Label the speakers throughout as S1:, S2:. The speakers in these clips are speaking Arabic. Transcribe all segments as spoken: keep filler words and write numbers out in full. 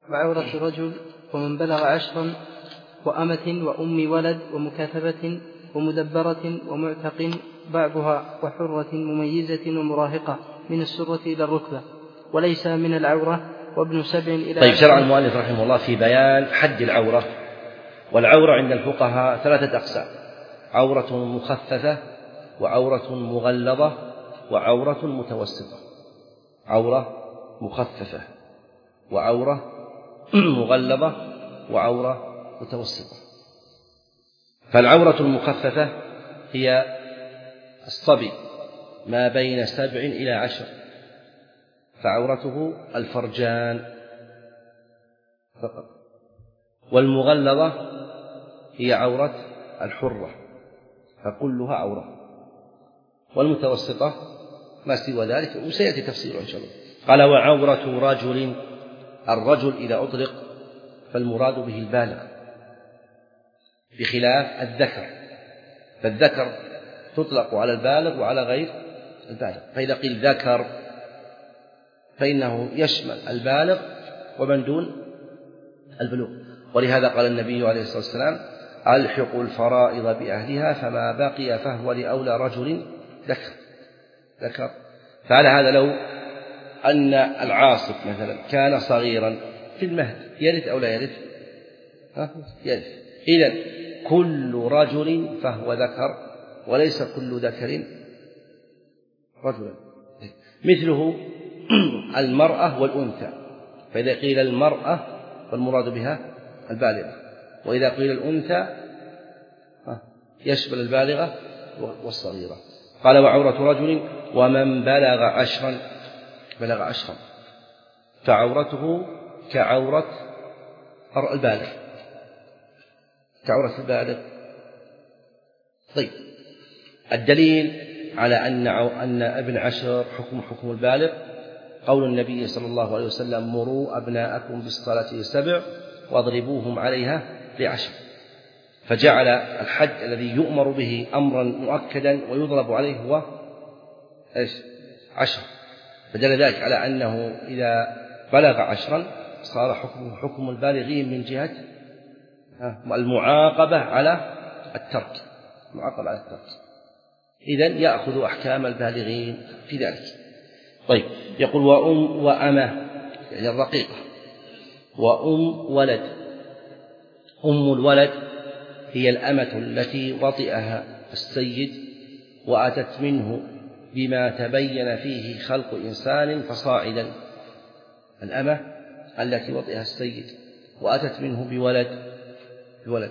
S1: وعورة الرجل ومن بلغ عشرا وأمة وأم ولد ومكاتبة ومدبرة ومعتق بعضها وحرة مميزة ومراهقة من السرة إلى الركبة وليس من العورة وابن سبع إلى
S2: طيب. شرع المؤلف رحمه الله في بيان حد العورة. والعورة عند الفقهاء ثلاثة أقسام: عورة مخففة، وعورة مغلظة، وعورة متوسطة. عورة مخففة، وعورة مغلظة، وعورة متوسطة. فالعورة المخففة هي الصبي ما بين سبع إلى عشر، فعورته الفرجان فقط. والمغلظة هي عورة الحرة، فكلها عورة. والمتوسطة ما سوى ذلك، وسيأتي تفسيره إن شاء الله. قال: وعورة رجل، الرجل إذا أطلق فالمراد به البالغ بخلاف الذكر، فالذكر تطلق على البالغ وعلى غير البالغ. فإذا قيل ذكر فإنه يشمل البالغ ومن دون البلوغ. ولهذا قال النبي عليه الصلاة والسلام: ألحقوا الفرائض بأهلها فما بقي فهو لأولى رجل ذكر ذكر فعلى هذا لو أن العاصف مثلا كان صغيرا في المهد يرث أو لا يرث؟ يرث. إذن كل رجل فهو ذكر، وليس كل ذكر رجلا. مثله المرأة والأنثى، فإذا قيل المرأة فالمراد بها البالغة، وإذا قيل الأنثى يشمل البالغة والصغيرة. قال: وعورة رجل ومن بلغ عشرا، بلغ عشرا فعورته كعورة البالغ، كعورة البالغ. طيب، الدليل على أن أن ابن عشر حكم حكم البالغ قول النبي صلى الله عليه وسلم: مروا أبناءكم بالصلاة لسبع واضربوهم عليها لعشر. فجعل الحد الذي يؤمر به أمرا مؤكدا ويضرب عليه هو إيش؟ عشر. فدل ذلك على أنه إذا بلغ عشرا صار حكمه حكم البالغين من جهة المعاقبة على الترك، المعاقبة على الترك. إذن يأخذ أحكام البالغين في ذلك. طيب، يقول: وأم وأمة، يعني الرقيقة، وأم ولد. أم الولد هي الأمة التي وطئها السيد وأتت منه بما تبين فيه خلق إنسان فصاعدا. الأمة التي وطئها السيد وأتت منه بولد بولد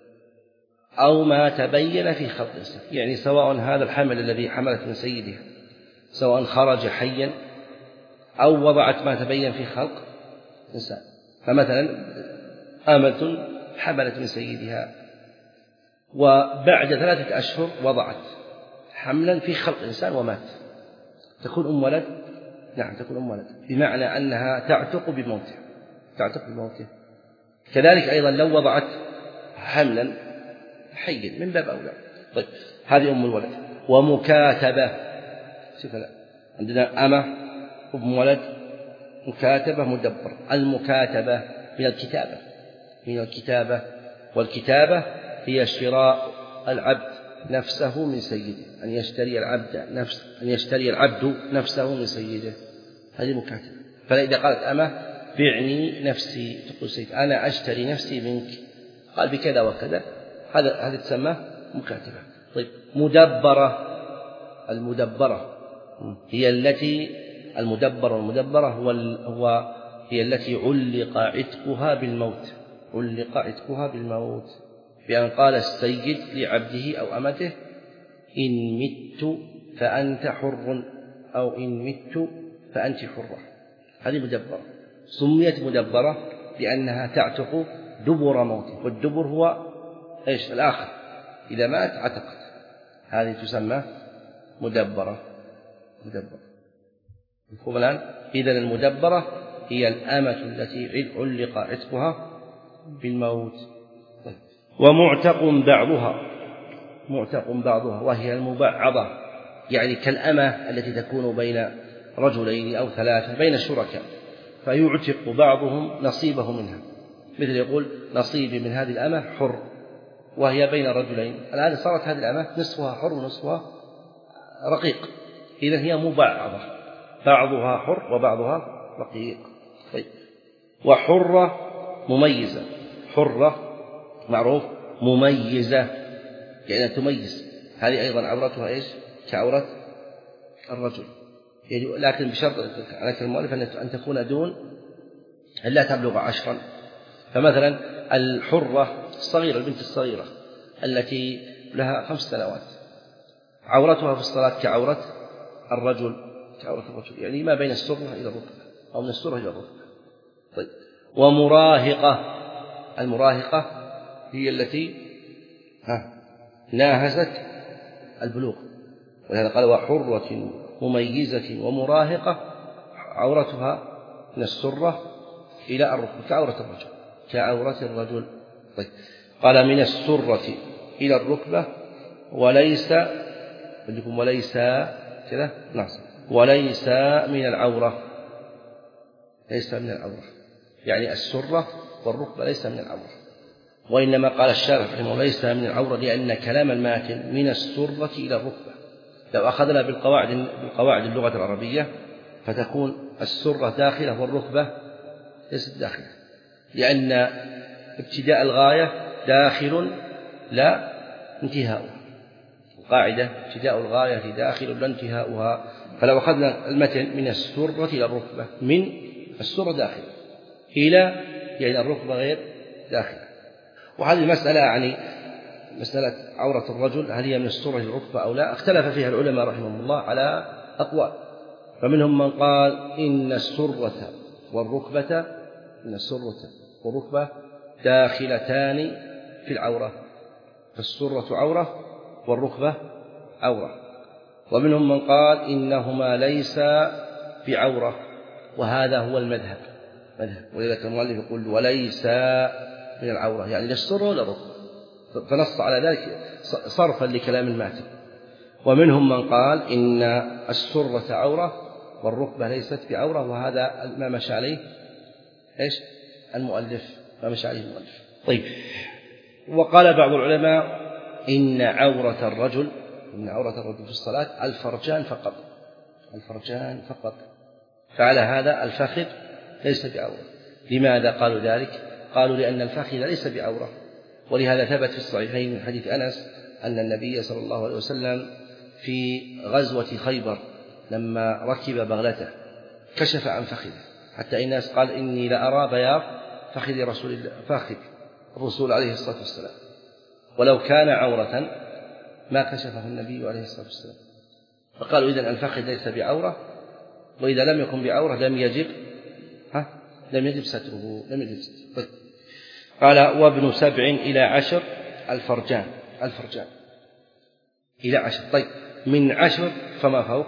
S2: أو ما تبين في خلق إنسان، يعني سواء هذا الحمل الذي حملت من سيدها سواء خرج حيا أو وضعت ما تبين في خلق إنسان. فمثلا أمة حملت من سيدها وبعد ثلاثة أشهر وضعت حملا في خلق إنسان ومات، تكون أم ولد؟ نعم، تكون أم ولد، بمعنى أنها تعتق بموته، تعتق بموته. كذلك أيضا لو وضعت حملا حيا من باب أولى. طيب، هذه أم الولد. ومكاتبة، شوف عندنا أمة أم ولد، مكاتبة، مدبر. المكاتبة من الكتابة، من الكتابة، والكتابة هي شراء العبد نفسه من سيده، أن يشتري العبد نفس أن يشتري العبد نفسه من سيده، هذه مكاتبة. فإذا قالت أمة بعني نفسي، تقول سيد أنا أشتري نفسي منك، قال بكذا وكذا، هذا هذا تسمى مكاتبة. طيب، مدبرة. المدبرة هي التي المدبر والمدبرة هو هو هي التي علق عتقها بالموت، علق عتقها بالموت، بأن قال السيد لعبده أو أمته: إن مت فأنت حر، أو إن مت فأنت حرة. هذه مدبرة، سميت مدبرة لأنها تعتق دبر موته، والدبر هو إيش؟ الآخر، إذا مات عتقت، هذه تسمى مدبرة. مدبرة مفهوم الآن؟ إذن المدبرة هي الأمة التي علق عتقها بالموت. ومعتق بعضها، معتق بعضها وهي المبعضة، يعني كالأمة التي تكون بين رجلين أو ثلاثة، بين الشركاء. فيعتق بعضهم نصيبه منها، مثل يقول نصيبي من هذه الأمة حر وهي بين الرجلين، الآن صارت هذه الأمة نصفها حر ونصفها رقيق، إذن هي مبعضة، بعضها حر وبعضها رقيق. طيب. وحرة مميزة، حرة معروف مميزة يعني تميز، هذه أيضا عورتها إيش؟ كعورة الرجل، يعني لكن بشرط على المؤلف أن تكون دون أن لا تبلغ عشرا. فمثلا الحرة الصغيرة، البنت الصغيرة التي لها خمس سنوات، عورتها في الصلاة كعورة الرجل، كعورة الرجل يعني ما بين السرة إلى الركبة أو من السرة إلى الركبة. طيب. ومراهقة، المراهقة هي التي ها ناهزت البلوغ، ولهذا قال وحرة مميزة ومراهقة عورتها من السرة إلى الركبة كعورة الرجل، كعورة الرجل. طيب. قال من السرة إلى الركبة وليس عندكم وليس كذا ناصب وليس من العورة، ليس من العورة يعني السرة والركبة ليس من العورة، وإنما قال الشارح رحمه الله ليس من العورة لأن كلام الماتن من السرة إلى الركبة. لو أخذنا بالقواعد بالقواعد اللغة العربية فتكون السرة داخلة والركبة ليست داخلة، لأن ابتداء الغاية داخل لا انتهاؤها، القاعدة ابتداء الغاية داخل لا انتهاؤها. فلو أخذنا المتن من السرة إلى الركبة، من السرة داخل إلى يعني الركبة غير داخلة. وهذه المسألة يعني مسألة عورة الرجل هل هي من السرة إلى الركبة أو لا، اختلف فيها العلماء رحمهم الله على أقوال، فمنهم من قال إن السرة والركبة إن السرة والركبة داخلتان في العورة، فالسرة عورة والركبة عورة. ومنهم من قال إنهما ليس بعورة، وهذا هو المذهب مذهب ولذلك المؤلف يقول وليس من العورة يعني لا السرة ولا الركبة، فنص على ذلك صرفا لكلام الماتن. ومنهم من قال إن السرة عورة والركبة ليست بعورة، وهذا ما مشى عليه إيش المؤلف ما مشى عليه المؤلف. طيب. وقال بعض العلماء إن عورة الرجل إن عورة الرجل في الصلاة الفرجان فقط، الفرجان فقط، فعلى هذا الفخذ ليس بعورة. لماذا قالوا ذلك؟ قالوا لأن الفخذ ليس بعورة، ولهذا ثبت في الصحيحين من حديث أنس أن النبي صلى الله عليه وسلم في غزوة خيبر لما ركب بغلته كشف عن فخذه حتى الناس قال إني لأرى بياض فخذ رسول الله فخذ الرسول عليه الصلاة والسلام، ولو كان عورة ما كشفه النبي عليه الصلاة والسلام. فقالوا إذن الفخذ ليس بعورة، وإذا لم يكن بعورة لم يجب ها لم يجب ستره لم يجب ستره. طيب. قال وابن سبع إلى عشر الفرجان الفرجان إلى عشر. طيب. من عشر فما فوق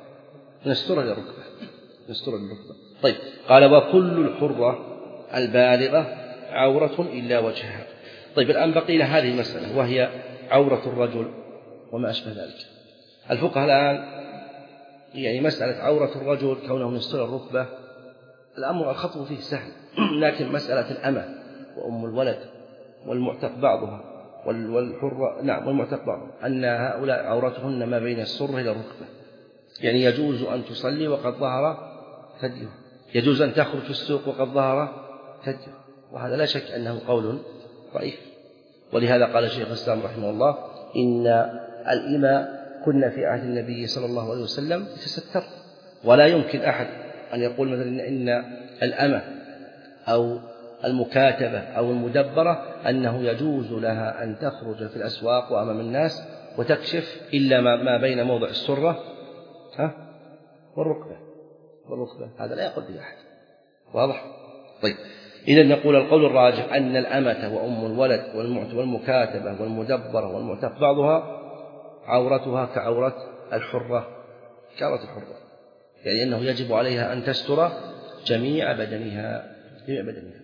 S2: من السرة إلى الركبة من السرة إلى الركبة. طيب. قال وكل الحرة البالغة عورة إلا وجهها. طيب. الآن بقي لنا هذه المسألة وهي عورة الرجل وما أشبه ذلك. الفقهاء الآن يعني مسألة عورة الرجل كونه من السرة الركبة الأمر الخطو فيه سهل، لكن مسألة الأمة وأم الولد والمعتق بعضها والحرة نعم والمعتق بعضها أن هؤلاء عورتهن ما بين السرة إلى الركبة، يعني يجوز أن تصلي وقد ظهر ثديها، يجوز أن تخرج في السوق وقد ظهر ثديها، وهذا لا شك أنه قول ضعيف. ولهذا قال الشيخ الإسلام رحمه الله إن الإماء كنا في عهد النبي صلى الله عليه وسلم تستر، ولا يمكن أحد أن يقول مثلا إن الأمة أو المكاتبة أو المدبرة أنه يجوز لها أن تخرج في الأسواق وأمام الناس وتكشف إلا ما بين موضع السرة ها والركبة والركبة هذا لا يقول به أحد. واضح؟ طيب. إذن نقول القول الراجح أن الأمة وأم الولد والمكاتبة والمدبرة والمعتق بعضها عورتها كعورة الحرة كعورة الحرة، يعني أنه يجب عليها أن تستر جميع بدنها جميع بدنها.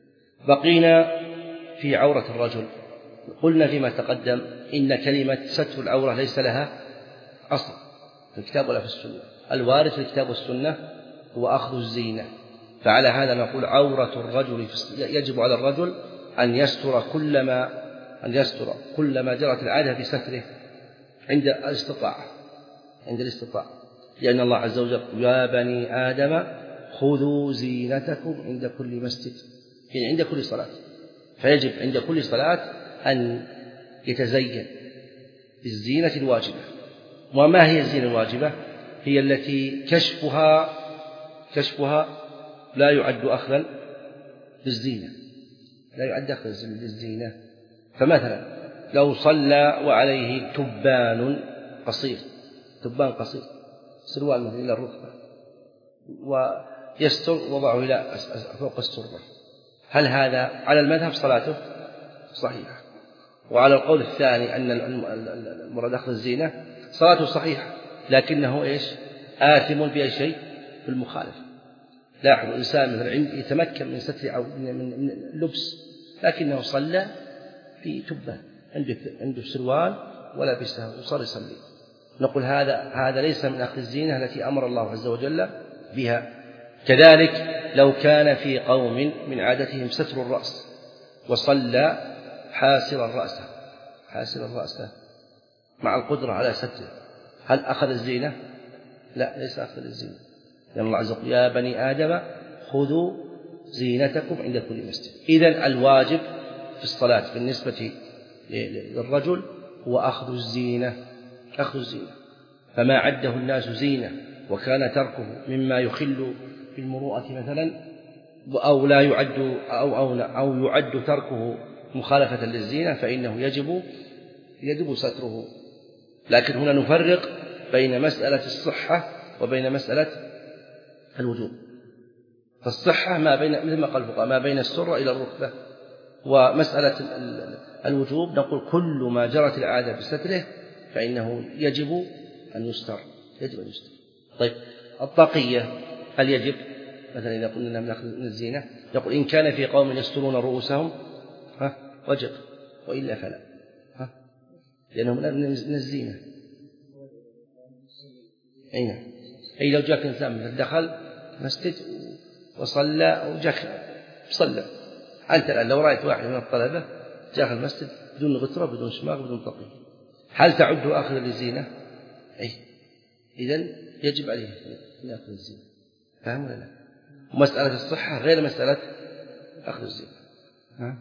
S2: بقينا في عورة الرجل. قلنا فيما تقدم إن كلمة ستر العورة ليس لها أصل في الكتاب ولا في السنة، الوارد في الكتاب والسنة هو أخذ الزينة، فعلى هذا نقول عورة الرجل يجب على الرجل أن يستر كلما أن يستر كلما جرت العادة بستره عند الاستطاعة عند الاستطاعة لأن الله عز وجل يا بني آدم خذوا زينتكم عند كل مسجد يعني عند كل صلاة فيجب عند كل صلاة أن يتزين بالزينة الواجبة. وما هي الزينة الواجبة؟ هي التي كشفها كشفها لا يعد أخذا بالزينة لا يعد أخذا بالزينة. فمثلا لو صلى وعليه تبان قصير تبان قصير سروال مثلا إلى الركبة ويستر وضعه إلى فوق السرة، هل هذا على المذهب صلاته صحيحة؟ وعلى القول الثاني أن المراد أخذ الزينة صلاته صحيحة لكنه إيش آثم بأي شيء بالمخالفة. لاحظوا الإنسان مثلا يتمكن من ستر أو من اللبس لكنه صلى في تبان عنده عنده سروال ولا بسه وصار يصلي، نقول هذا هذا ليس من أخذ الزينة التي أمر الله عز وجل بها. كذلك لو كان في قوم من عادتهم ستر الرأس وصلى حاسر الرأس حاسر الرأس مع القدرة على ستره، هل أخذ الزينة؟ لا، ليس أخذ الزينة، لأن الله عز وجل يا بني آدم خذوا زينتكم عند كل مسجد. إذن الواجب في الصلاة بالنسبة للرجل هو أخذ الزينة أخذ الزينة، فما عده الناس زينة وكان تركه مما يخل بالمروءة مثلا أو لا يعد أو, أو, أو يعد تركه مخالفة للزينة فإنه يجب يجب ستره. لكن هنا نفرق بين مسألة الصحة وبين مسألة الوجوب. فالصحة ما بين مثل ما قال الفقهاء ما بين السرة إلى الركبة، ومسألة الوجوب نقول كل ما جرت العادة بستره فإنه يجب أن يستر يجب أن يستر. طيب الطاقية هل يجب؟ مثلا إذا قلنا نأخذ من الزينة يقول إن كان في قوم يسترون رؤوسهم ها وجب وإلا فلا، ها لأنهم من الزينة. أي أي لو جاك إنسان مثل دخل مسجد وصلى وجاك صلى، أنت الآن لو رأيت واحد من الطلبة جاء المسجد بدون غترة بدون شماغ بدون طقي، هل تعده آخذ للزينة؟ أي إذن يجب عليه أن يأخذ الزينة، فهم ولا لا؟ مسألة الصحة غير مسألة أخذ الزينة. ها؟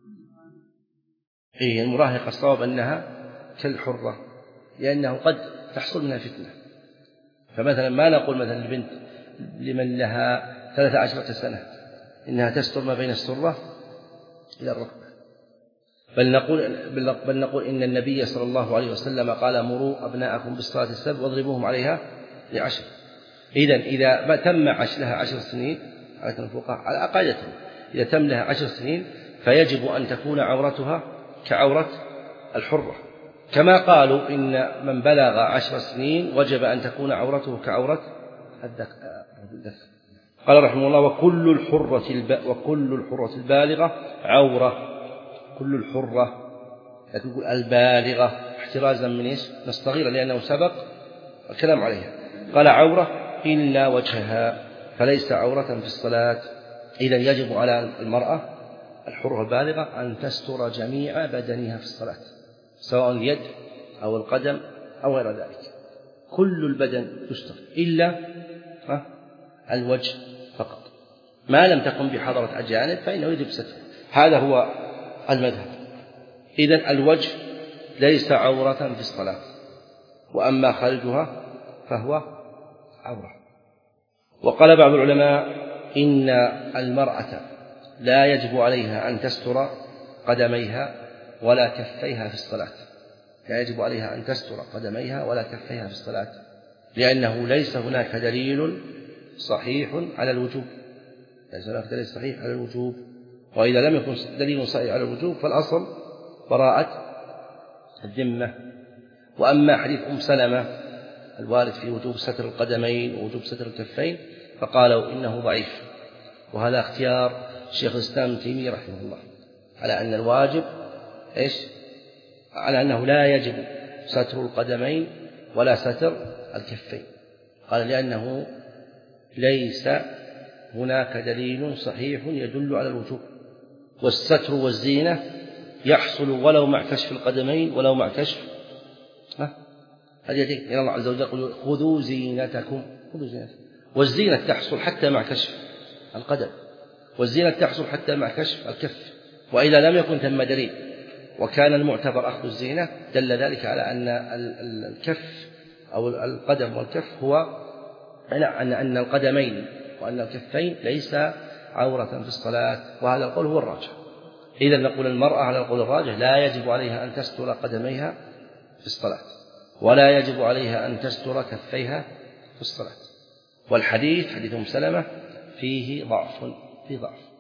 S2: إيه المراهقة الصواب أنها كالحرة لأنه قد تحصل منها فتنة. فمثلا ما نقول مثلا البنت لمن لها ثلاث عشرة سنة إنها تستر ما بين السرة إلى الركبة، بل نقول بل نقول إن النبي صلى الله عليه وسلم قال مروا أبناءكم بالصلاة السبع واضربوهم عليها لعشر. إذن إذا تم لها عشر سنين على الفقهاء على عقيدتهم إذا تم لها عشر سنين فيجب أن تكون عورتها كعورة الحرة، كما قالوا إن من بلغ عشر سنين وجب أن تكون عورته كعورة الذكر. قال رحمه الله وكل الحرة الب... وكل الحرة البالغة عورة، كل الحرة تقول البالغة احترازا من إيش؟ نستغير لأنه سبق الكلام عليها. قال عورة إلا وجهها فليس عورة في الصلاة. إذن يجب على المرأة الحرة البالغة أن تستر جميع بدنها في الصلاة سواء اليد أو القدم أو غير ذلك، كل البدن يستر إلا الوجه فقط، ما لم تكن بحضرة أجانب فإنه يجب ستره. هذا هو المذهب. إذن الوجه ليس عورة في الصلاة، وأما خارجها فهو عورة. وقال بعض العلماء إن المرأة لا يجب عليها أن تستر قدميها ولا كفيها في الصلاة، لا يجب عليها أن تستر قدميها ولا كفيها في الصلاة، لأنه ليس هناك دليل صحيح على الوجوب، ليس هناك دليل صحيح على الوجوب. وإذا لم يكن دليل صحيح على الوجوب فالأصل براءة الذمة. وأما حديث أم سلمة الوارد في وجوب ستر القدمين ووجوب ستر الكفين فقالوا إنه ضعيف، وهذا اختيار شيخ الإسلام ابن تيمية رحمه الله على أن الواجب إيش؟ على أنه لا يجب ستر القدمين ولا ستر الكفين. قال لأنه ليس هناك دليل صحيح يدل على الوجوب، والستر والزينة يحصل ولو مع كشف القدمين ولو مع كشف اليدين، لأن الله عز وجل يقول خذوا زينتكم، خذوا زينتكم، والزينة تحصل حتى مع كشف القدم، والزينة تحصل حتى مع كشف الكف. وإذا لم يكن ثم دليل وكان المعتبر أخذ الزينة دل ذلك على أن الكف أو القدم والكف هو أن أن القدمين وأن الكفين ليس عورة في الصلاة، وهذا القول هو الراجح. إذا نقول المرأة على القول الراجح لا يجب عليها أن تستر قدميها في الصلاة، ولا يجب عليها أن تستر كفيها في الصلاة. والحديث حديث أم سلمة فيه ضعف، فيه ضعف.